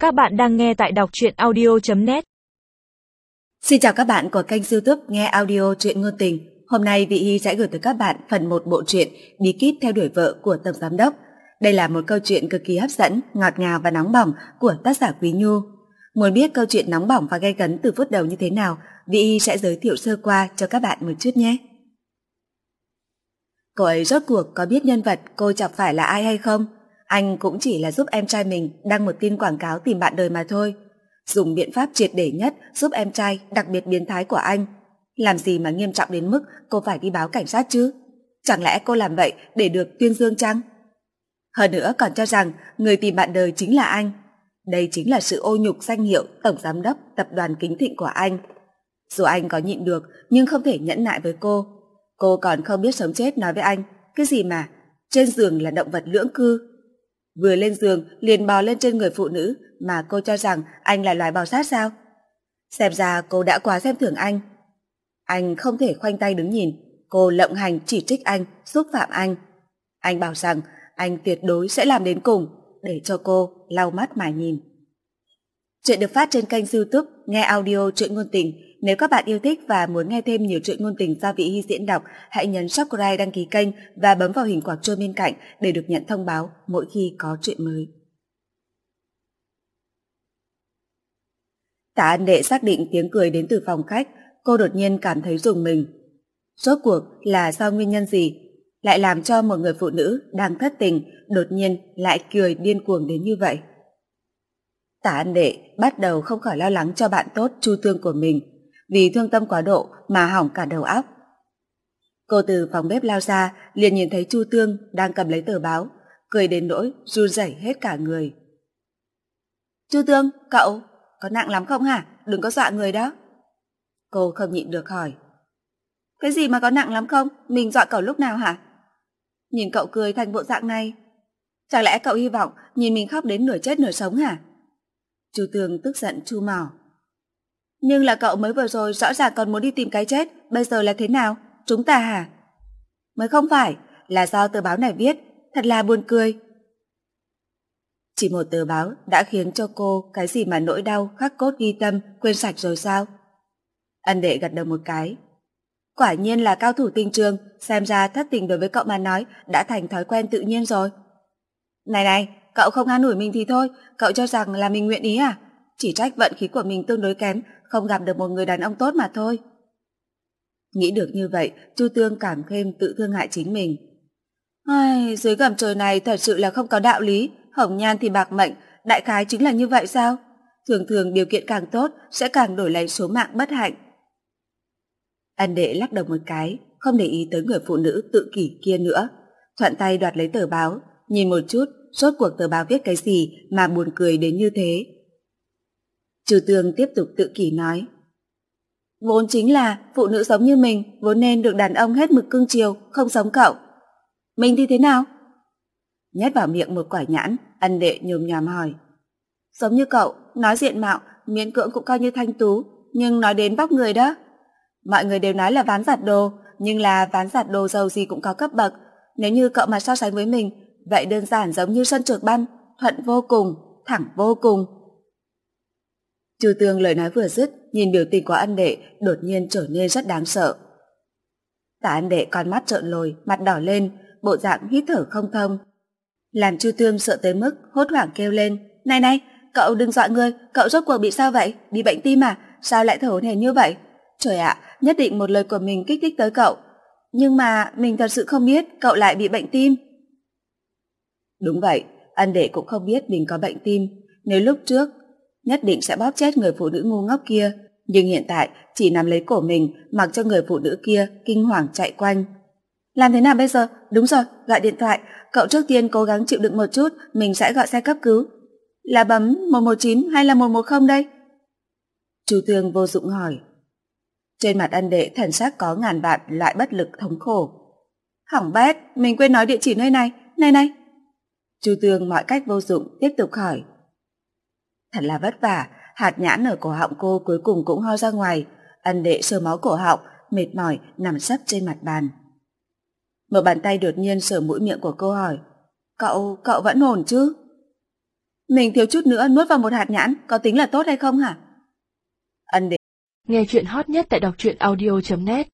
Các bạn đang nghe tại đọc truyện audio.net. Xin chào các bạn của kênh YouTube nghe audio truyện ngôn tình. Hôm nay Vị Hy sẽ gửi tới các bạn phần 1 bộ truyện Bí kíp theo đuổi vợ của Tổng Giám Đốc. Đây là một câu chuyện cực kỳ hấp dẫn, ngọt ngào và nóng bỏng của tác giả Quý Nhu. Muốn biết câu chuyện nóng bỏng và gay cấn từ phút đầu như thế nào, Vị Hy sẽ giới thiệu sơ qua cho các bạn một chút nhé. Cô ấy rốt cuộc có biết nhân vật cô chọc phải là ai hay không? Anh cũng chỉ là giúp em trai mình đăng một tin quảng cáo tìm bạn đời mà thôi. Dùng biện pháp triệt để nhất giúp em trai đặc biệt biến thái của anh. Làm gì mà nghiêm trọng đến mức cô phải đi báo cảnh sát chứ? Chẳng lẽ cô làm vậy để được tuyên dương chăng? Hơn nữa còn cho rằng người tìm bạn đời chính là anh. Đây chính là sự ô nhục danh hiệu Tổng Giám Đốc Tập đoàn Kính Thịnh của anh. Dù anh có nhịn được nhưng không thể nhẫn nại với cô. Cô còn không biết sống chết nói với anh. Cái gì mà trên giường là động vật lưỡng cư. Vừa lên giường liền bò lên trên người phụ nữ mà cô cho rằng anh là loài bò sát sao? Xem ra cô đã quá xem thường anh. Anh không thể khoanh tay đứng nhìn. Cô lộng hành chỉ trích anh, xúc phạm anh. Anh bảo rằng anh tuyệt đối sẽ làm đến cùng để cho cô lau mắt mà nhìn. Chuyện được phát trên kênh YouTube nghe audio truyện ngôn tình. Nếu các bạn yêu thích và muốn nghe thêm nhiều truyện ngôn tình do Vị Hy diễn đọc, hãy nhấn subscribe đăng ký kênh và bấm vào hình quả chuông bên cạnh để được nhận thông báo mỗi khi có truyện mới. Tả An Đệ xác định tiếng cười đến từ phòng khách, cô đột nhiên cảm thấy rùng mình. Rốt cuộc là do nguyên nhân gì lại làm cho một người phụ nữ đang thất tình đột nhiên lại cười điên cuồng đến như vậy? Tả An Đệ bắt đầu không khỏi lo lắng cho bạn tốt Chu Tương của mình, vì thương tâm quá độ mà hỏng cả đầu óc. Cô từ phòng bếp lao ra liền nhìn thấy Chu Tương đang cầm lấy tờ báo, cười đến nỗi run rẩy hết cả người. Chu Tương, cậu có nặng lắm không hả? Đừng có dọa người đó. Cô không nhịn được hỏi. Cái gì mà có nặng lắm không? Mình dọa cậu lúc nào hả? Nhìn cậu cười thành bộ dạng này, chẳng lẽ cậu hy vọng nhìn mình khóc đến nửa chết nửa sống hả? Chu Tương tức giận chu mỏ. Nhưng là cậu mới vừa rồi rõ ràng còn muốn đi tìm cái chết, bây giờ là thế nào? Chúng ta hả? Mới không phải, là do tờ báo này viết, thật là buồn cười. Chỉ một tờ báo đã khiến cho cô cái gì mà nỗi đau khắc cốt ghi tâm quên sạch rồi sao? Ân Đệ gật đầu một cái. Quả nhiên là cao thủ tình trường, xem ra thất tình đối với cậu mà nói đã thành thói quen tự nhiên rồi. Này này, cậu không an ủi mình thì thôi, cậu cho rằng là mình nguyện ý à? Chỉ trách vận khí của mình tương đối kém, không gặp được một người đàn ông tốt mà thôi. Nghĩ được như vậy, Chu Tương cảm thêm tự thương hại chính mình. Ai, dưới gầm trời này thật sự là không có đạo lý, hồng nhan thì bạc mệnh, đại khái chính là như vậy sao? Thường thường điều kiện càng tốt sẽ càng đổi lấy số mạng bất hạnh. Ân Đệ lắc đầu một cái, không để ý tới người phụ nữ tự kỷ kia nữa, thuận tay đoạt lấy tờ báo, nhìn một chút, rốt cuộc tờ báo viết cái gì mà buồn cười đến như thế. Chu Tương tiếp tục tự kỷ nói. Vốn chính là phụ nữ giống như mình vốn nên được đàn ông hết mực cưng chiều, không giống cậu. Mình thì thế nào? Nhét vào miệng một quả nhãn, Ân Đệ nhồm nhòm hỏi. Giống như cậu, nói diện mạo, miễn cưỡng cũng coi như thanh tú, nhưng nói đến vóc người đó. Mọi người đều nói là ván giặt đồ, nhưng là ván giặt đồ giàu gì cũng có cấp bậc. Nếu như cậu mà so sánh với mình, vậy đơn giản giống như sân trượt băng, thuận vô cùng, thẳng vô cùng. Chu Tương lời nói vừa dứt, nhìn biểu tình của Ân Đệ đột nhiên trở nên rất đáng sợ. Tả Ân Đệ con mắt trợn lồi, mặt đỏ lên, bộ dạng hít thở không thông, làm Chu Tương sợ tới mức hốt hoảng kêu lên. Này này, cậu đừng dọa người, cậu rốt cuộc bị sao vậy? Bị bệnh tim à? Sao lại thở hổn hển như vậy? Trời ạ, nhất định một lời của mình kích thích tới cậu. Nhưng mà mình thật sự không biết cậu lại bị bệnh tim. Đúng vậy, Ân Đệ cũng không biết mình có bệnh tim. Nếu lúc trước nhất định sẽ bóp chết người phụ nữ ngu ngốc kia, nhưng hiện tại chỉ nắm lấy cổ mình, mặc cho người phụ nữ kia kinh hoàng chạy quanh. Làm thế nào bây giờ? Đúng rồi, gọi điện thoại. Cậu trước tiên cố gắng chịu đựng một chút, mình sẽ gọi xe cấp cứu. Là bấm 119 hay là 110 đây? Chu Tương vô dụng hỏi. Trên mặt Ân Đệ thần sắc có ngàn vạn loại bất lực thống khổ. Hỏng bét, mình quên nói địa chỉ nơi này. Này này. Chu Tương mọi cách vô dụng tiếp tục hỏi. Thật là vất vả, hạt nhãn ở cổ họng cô cuối cùng cũng ho ra ngoài. Ân Đệ sờ máu cổ họng, mệt mỏi nằm sấp trên mặt bàn. Một bàn tay đột nhiên sờ mũi miệng của cô hỏi. Cậu vẫn ổn chứ? Mình thiếu chút nữa nuốt vào một hạt nhãn, có tính là tốt hay không hả? Ân Đế. Nghe chuyện hot nhất tại đọc truyện audio.net